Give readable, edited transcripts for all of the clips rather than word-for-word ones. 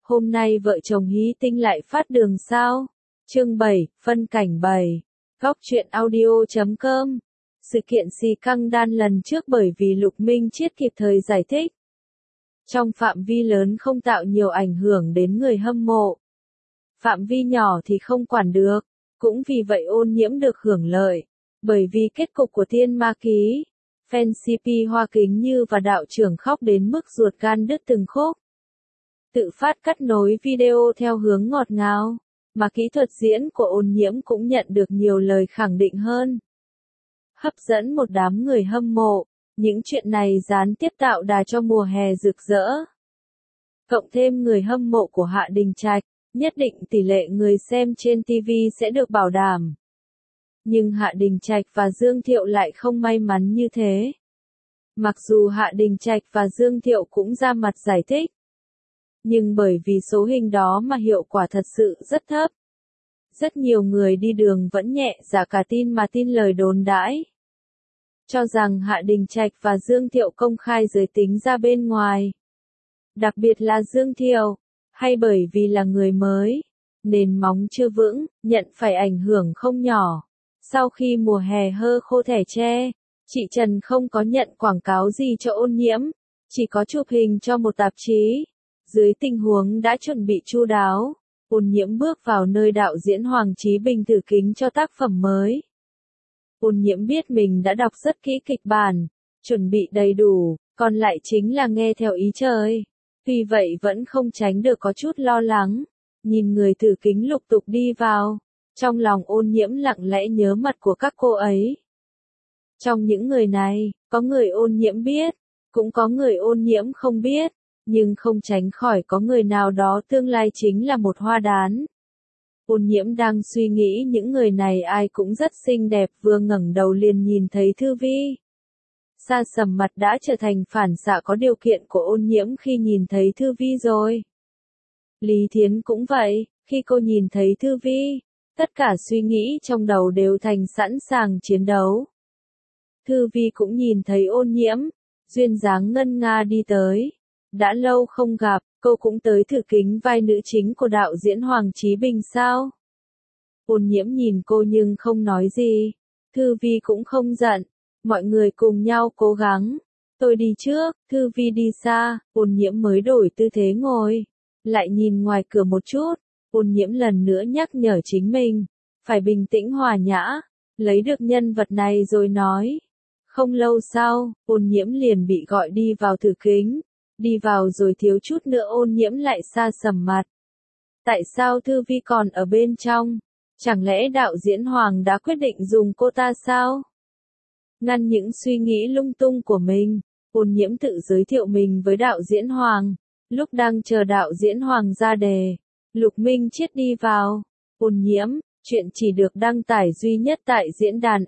Hôm nay vợ chồng Hí Tinh lại phát đường sao? Chương 7, phân cảnh 7. Góc truyện audio.com. Sự kiện xì căng đan lần trước bởi vì Lục Minh Chiết kịp thời giải thích. Trong phạm vi lớn không tạo nhiều ảnh hưởng đến người hâm mộ. Phạm vi nhỏ thì không quản được, cũng vì vậy Ôn Nhiễm được hưởng lợi. Bởi vì kết cục của Thiên Ma Ký, fan CP Hoa Kính Như và đạo trưởng khóc đến mức ruột gan đứt từng khúc. Tự phát cắt nối video theo hướng ngọt ngào, mà kỹ thuật diễn của Ôn Nhiễm cũng nhận được nhiều lời khẳng định hơn. Hấp dẫn một đám người hâm mộ, những chuyện này gián tiếp tạo đà cho mùa hè rực rỡ. Cộng thêm người hâm mộ của Hạ Đình Trạch, nhất định tỷ lệ người xem trên TV sẽ được bảo đảm. Nhưng Hạ Đình Trạch và Dương Thiệu lại không may mắn như thế. Mặc dù Hạ Đình Trạch và Dương Thiệu cũng ra mặt giải thích, nhưng bởi vì số hình đó mà hiệu quả thật sự rất thấp. Rất nhiều người đi đường vẫn nhẹ dạ cả tin mà tin lời đồn đãi. Cho rằng Hạ Đình Trạch và Dương Thiệu công khai giới tính ra bên ngoài. Đặc biệt là Dương Thiệu, hay bởi vì là người mới, nền móng chưa vững, nhận phải ảnh hưởng không nhỏ. Sau khi mùa hè hơ khô thẻ tre, chị Trần không có nhận quảng cáo gì cho Ôn Nhiễm, chỉ có chụp hình cho một tạp chí. Dưới tình huống đã chuẩn bị chu đáo, Ôn Nhiễm bước vào nơi đạo diễn Hoàng Chí Bình thử kính cho tác phẩm mới. Ôn Nhiễm biết mình đã đọc rất kỹ kịch bản, chuẩn bị đầy đủ, còn lại chính là nghe theo ý trời. Tuy vậy vẫn không tránh được có chút lo lắng, nhìn người thử kính lục tục đi vào, trong lòng Ôn Nhiễm lặng lẽ nhớ mặt của các cô ấy. Trong những người này, có người Ôn Nhiễm biết, cũng có người Ôn Nhiễm không biết. Nhưng không tránh khỏi có người nào đó tương lai chính là một hoa đán. Ôn Nhiễm đang suy nghĩ những người này ai cũng rất xinh đẹp, vừa ngẩng đầu liền nhìn thấy Thư Vi. Sa sầm mặt đã trở thành phản xạ có điều kiện của Ôn Nhiễm khi nhìn thấy Thư Vi rồi. Lý Thiến cũng vậy, khi cô nhìn thấy Thư Vi, tất cả suy nghĩ trong đầu đều thành sẵn sàng chiến đấu. Thư Vi cũng nhìn thấy Ôn Nhiễm, duyên dáng ngân nga đi tới. Đã lâu không gặp, cô cũng tới thử kính vai nữ chính của đạo diễn Hoàng Chí Bình sao? Ôn Nhiễm nhìn cô nhưng không nói gì. Thư Vi cũng không giận. Mọi người cùng nhau cố gắng. Tôi đi trước, Thư Vi đi xa, Ôn Nhiễm mới đổi tư thế ngồi. Lại nhìn ngoài cửa một chút, Ôn Nhiễm lần nữa nhắc nhở chính mình. Phải bình tĩnh hòa nhã, lấy được nhân vật này rồi nói. Không lâu sau, Ôn Nhiễm liền bị gọi đi vào thử kính. Đi vào rồi thiếu chút nữa Ôn Nhiễm lại sa sầm mặt. Tại sao Thư Vi còn ở bên trong? Chẳng lẽ đạo diễn Hoàng đã quyết định dùng cô ta sao? Ngăn những suy nghĩ lung tung của mình, Ôn Nhiễm tự giới thiệu mình với đạo diễn Hoàng. Lúc đang chờ đạo diễn Hoàng ra đề, Lục Minh Chiết đi vào. Ôn Nhiễm, chuyện chỉ được đăng tải duy nhất tại diễn đàn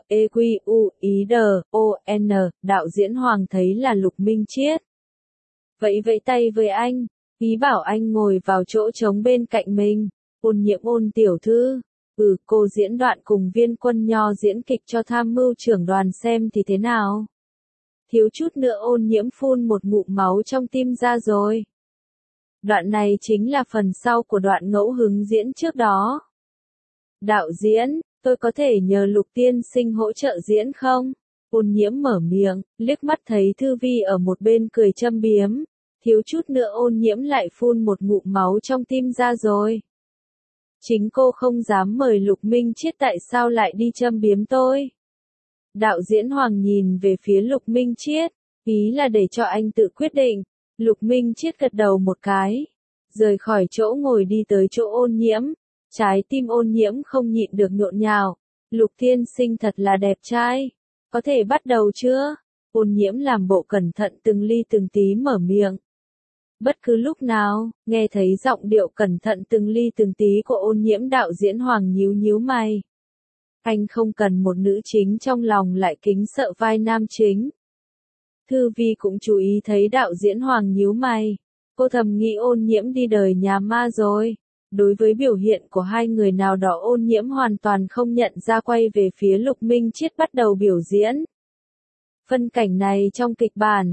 LEQUIDON, đạo diễn Hoàng thấy là Lục Minh Chiết. Vẫy vẫy tay với anh, ý bảo anh ngồi vào chỗ trống bên cạnh mình. Ôn Nhiễm Ôn tiểu thư, cô diễn đoạn cùng Viên Quân Nho diễn kịch cho tham mưu trưởng đoàn xem thì thế nào? Thiếu chút nữa Ôn Nhiễm phun một ngụm máu trong tim ra rồi. Đoạn này chính là phần sau của đoạn ngẫu hứng diễn trước đó. Đạo diễn, tôi có thể nhờ Lục tiên sinh hỗ trợ diễn không? Ôn Nhiễm mở miệng, liếc mắt thấy Thư Vi ở một bên cười châm biếm. Thiếu chút nữa Ôn Nhiễm lại phun một ngụm máu trong tim ra rồi. Chính cô không dám mời Lục Minh Chiết tại sao lại đi châm biếm tôi? Đạo diễn Hoàng nhìn về phía Lục Minh Chiết, ý là để cho anh tự quyết định. Lục Minh Chiết gật đầu một cái, rời khỏi chỗ ngồi đi tới chỗ Ôn Nhiễm. Trái tim Ôn Nhiễm không nhịn được nhộn nhào. Lục tiên sinh thật là đẹp trai. Có thể bắt đầu chưa? Ôn Nhiễm làm bộ cẩn thận từng ly từng tí mở miệng. Bất cứ lúc nào, nghe thấy giọng điệu cẩn thận từng ly từng tí của Ôn Nhiễm, đạo diễn Hoàng nhíu nhíu mày. Anh không cần một nữ chính trong lòng lại kính sợ vai nam chính. Thư Vi cũng chú ý thấy đạo diễn Hoàng nhíu mày. Cô thầm nghĩ Ôn Nhiễm đi đời nhà ma rồi. Đối với biểu hiện của hai người nào đó Ôn Nhiễm hoàn toàn không nhận ra, quay về phía Lục Minh Chiết bắt đầu biểu diễn. Phân cảnh này trong kịch bản,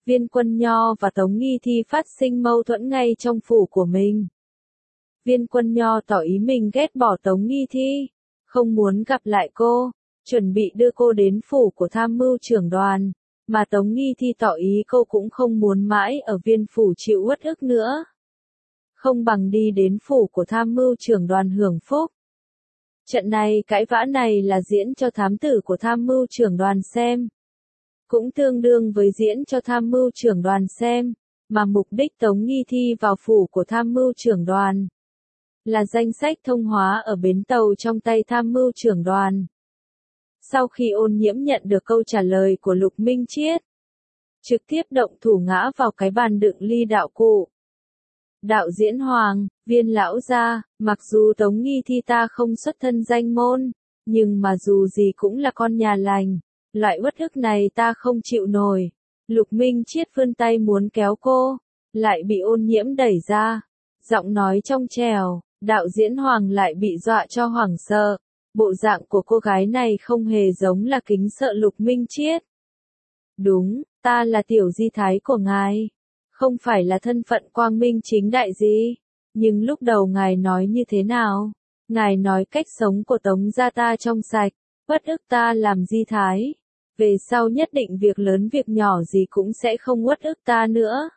Viên Quân Nho và Tống Nghi Thi phát sinh mâu thuẫn ngay trong phủ của mình. Viên Quân Nho tỏ ý mình ghét bỏ Tống Nghi Thi, không muốn gặp lại cô, chuẩn bị đưa cô đến phủ của tham mưu trưởng đoàn, mà Tống Nghi Thi tỏ ý cô cũng không muốn mãi ở viên phủ chịu uất ức nữa. Không bằng đi đến phủ của tham mưu trưởng đoàn hưởng phúc. Trận này cãi vã này là diễn cho thám tử của tham mưu trưởng đoàn xem. Cũng tương đương với diễn cho tham mưu trưởng đoàn xem, mà mục đích Tống Nghi Thi vào phủ của tham mưu trưởng đoàn là danh sách thông hóa ở bến tàu trong tay tham mưu trưởng đoàn. Sau khi Ôn Nhiễm nhận được câu trả lời của Lục Minh Chiết, trực tiếp động thủ ngã vào cái bàn đựng ly đạo cụ. Đạo diễn Hoàng, Viên lão gia, mặc dù Tống Nghi Thi ta không xuất thân danh môn, nhưng mà dù gì cũng là con nhà lành, loại uất ức này ta không chịu nổi. Lục Minh Chiết vươn tay muốn kéo cô, lại bị Ôn Nhiễm đẩy ra. Giọng nói trong trẻo, đạo diễn Hoàng lại bị dọa cho hoảng sợ. Bộ dạng của cô gái này không hề giống là kính sợ Lục Minh Chiết. Đúng, ta là tiểu di thái của ngài. Không phải là thân phận quang minh chính đại gì. Nhưng lúc đầu ngài nói như thế nào? Ngài nói cách sống của Tống gia ta trong sạch, uất ức ta làm di thái. Về sau nhất định việc lớn việc nhỏ gì cũng sẽ không uất ức ta nữa.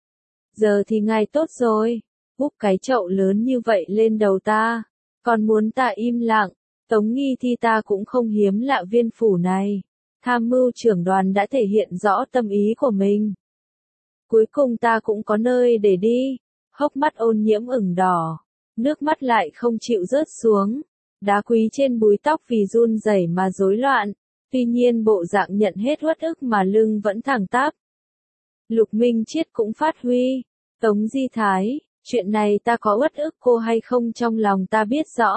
Giờ thì ngài tốt rồi, húp cái chậu lớn như vậy lên đầu ta, còn muốn ta im lặng. Tống Nghi Thi ta cũng không hiếm lạ viên phủ này. Tham mưu trưởng đoàn đã thể hiện rõ tâm ý của mình. Cuối cùng ta cũng có nơi để đi. Hốc mắt Ôn Nhiễm ửng đỏ, nước mắt lại không chịu rớt xuống. Đá quý trên búi tóc vì run rẩy mà rối loạn. Tuy nhiên bộ dạng nhận hết uất ức mà lưng vẫn thẳng tắp. Lục Minh Chiết cũng phát huy. Tống di thái, chuyện này ta có uất ức cô hay không trong lòng ta biết rõ.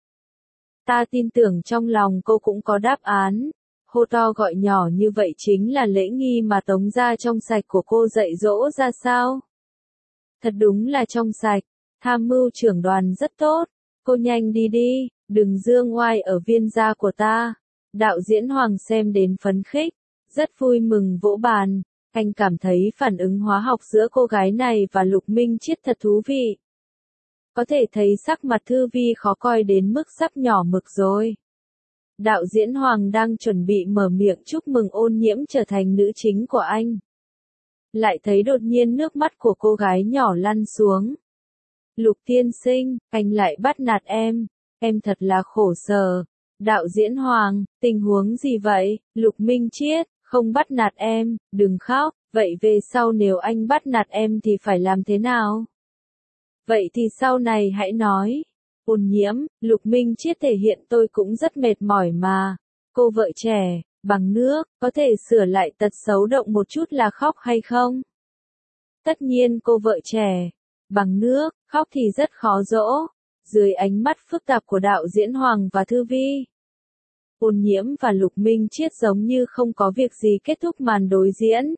Ta tin tưởng trong lòng cô cũng có đáp án. Hô to gọi nhỏ như vậy chính là lễ nghi mà Tống gia trong sạch của cô dạy dỗ ra sao? Thật đúng là trong sạch, tham mưu trưởng đoàn rất tốt. Cô nhanh đi đi, đừng dương oai ở viên gia của ta. Đạo diễn Hoàng xem đến phấn khích, rất vui mừng vỗ bàn. Anh cảm thấy phản ứng hóa học giữa cô gái này và Lục Minh Chiết thật thú vị. Có thể thấy sắc mặt Thư Vi khó coi đến mức sắp nhỏ mực rồi. Đạo diễn Hoàng đang chuẩn bị mở miệng chúc mừng Ôn Nhiễm trở thành nữ chính của anh. Lại thấy đột nhiên nước mắt của cô gái nhỏ lăn xuống. Lục tiên sinh, anh lại bắt nạt em thật là khổ sở. Đạo diễn Hoàng, tình huống gì vậy? Lục Minh Chiết, không bắt nạt em, đừng khóc, vậy về sau nếu anh bắt nạt em thì phải làm thế nào? Vậy thì sau này hãy nói. Ôn Nhiễm, Lục Minh Chiết thể hiện tôi cũng rất mệt mỏi mà. Cô vợ trẻ, bằng nước, có thể sửa lại tật xấu động một chút là khóc hay không? Tất nhiên cô vợ trẻ, bằng nước, khóc thì rất khó dỗ. Dưới ánh mắt phức tạp của đạo diễn Hoàng và Thư Vi, Ôn Nhiễm và Lục Minh Chiết giống như không có việc gì kết thúc màn đối diễn.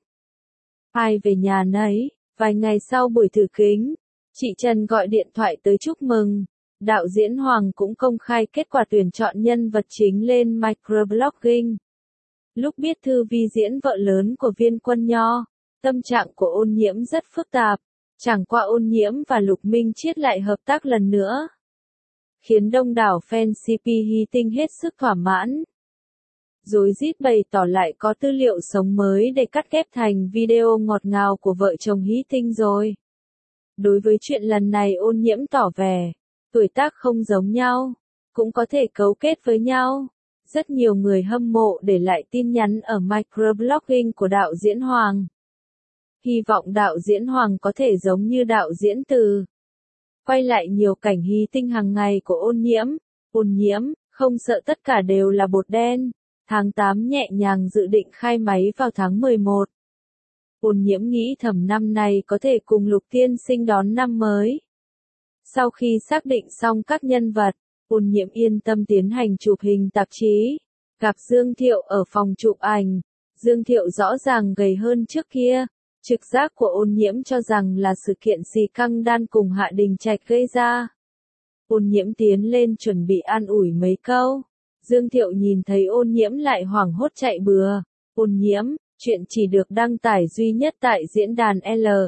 Ai về nhà nấy, vài ngày sau buổi thử kính, chị Trần gọi điện thoại tới chúc mừng. Đạo diễn Hoàng cũng công khai kết quả tuyển chọn nhân vật chính lên microblogging. Lúc biết Thư Vi diễn vợ lớn của Viên Quân Nho, tâm trạng của Ôn Nhiễm rất phức tạp. Chẳng qua Ôn Nhiễm và Lục Minh Chiết lại hợp tác lần nữa, khiến đông đảo fan CP Hy Tinh hết sức thỏa mãn. Rối rít bày tỏ lại có tư liệu sống mới để cắt ghép thành video ngọt ngào của vợ chồng Hy Tinh rồi. Đối với chuyện lần này Ôn Nhiễm tỏ vẻ, tuổi tác không giống nhau, cũng có thể cấu kết với nhau. Rất nhiều người hâm mộ để lại tin nhắn ở microblogging của đạo diễn Hoàng. Hy vọng đạo diễn Hoàng có thể giống như đạo diễn Từ, quay lại nhiều cảnh Hy Tinh hàng ngày của Ôn Nhiễm. Ôn Nhiễm, không sợ tất cả đều là bột đen. Tháng 8 nhẹ nhàng dự định khai máy vào tháng 11. Ôn Nhiễm nghĩ thầm năm nay có thể cùng Lục tiên sinh đón năm mới. Sau khi xác định xong các nhân vật, Ôn Nhiễm yên tâm tiến hành chụp hình tạp chí. Gặp Dương Thiệu ở phòng chụp ảnh. Dương Thiệu rõ ràng gầy hơn trước kia. Trực giác của Ôn Nhiễm cho rằng là sự kiện xì căng đan cùng Hạ Đình Trạch gây ra. Ôn Nhiễm tiến lên chuẩn bị an ủi mấy câu. Dương Thiệu nhìn thấy Ôn Nhiễm lại hoảng hốt chạy bừa. Ôn Nhiễm, Chuyện chỉ được đăng tải duy nhất tại diễn đàn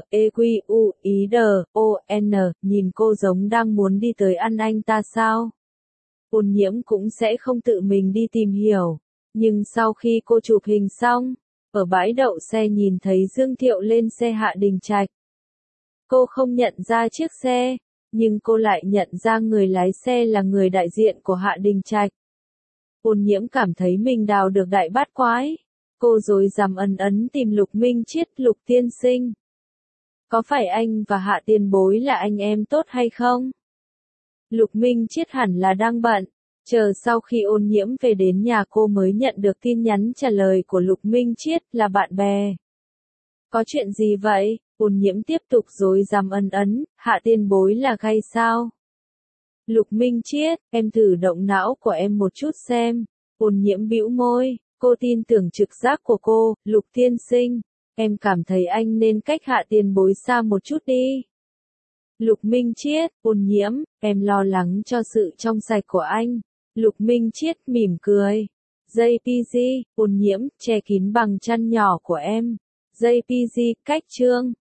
LEQUIDON, nhìn cô giống đang muốn đi tới ăn anh ta sao? Ôn Nhiễm cũng sẽ không tự mình đi tìm hiểu. Nhưng sau khi cô chụp hình xong, ở bãi đậu xe nhìn thấy Dương Thiệu lên xe Hạ Đình Trạch. Cô không nhận ra chiếc xe, nhưng cô lại nhận ra người lái xe là người đại diện của Hạ Đình Trạch. Ôn Nhiễm cảm thấy mình đào được đại bát quái. Cô rồi rằm ấn tìm Lục Minh Chiết, Lục tiên sinh. Có phải anh và Hạ tiền bối là anh em tốt hay không? Lục Minh Chiết hẳn là đang bận. Chờ sau khi Ôn Nhiễm về đến nhà cô mới nhận được tin nhắn trả lời của Lục Minh Chiết là bạn bè. Có chuyện gì vậy? Ôn Nhiễm tiếp tục rồi rằm ấn, Hạ tiền bối là gay sao? Lục Minh Chiết, em thử động não của em một chút xem. Ôn Nhiễm bĩu môi, cô tin tưởng trực giác của cô, Lục tiên sinh. Em cảm thấy anh nên cách Hạ tiền bối xa một chút đi. Lục Minh Chiết, Ôn Nhiễm, em lo lắng cho sự trong sạch của anh. Lục Minh Chiết mỉm cười. JPG, Ôn Nhiễm, che kín bằng chăn nhỏ của em. JPG, cách chương.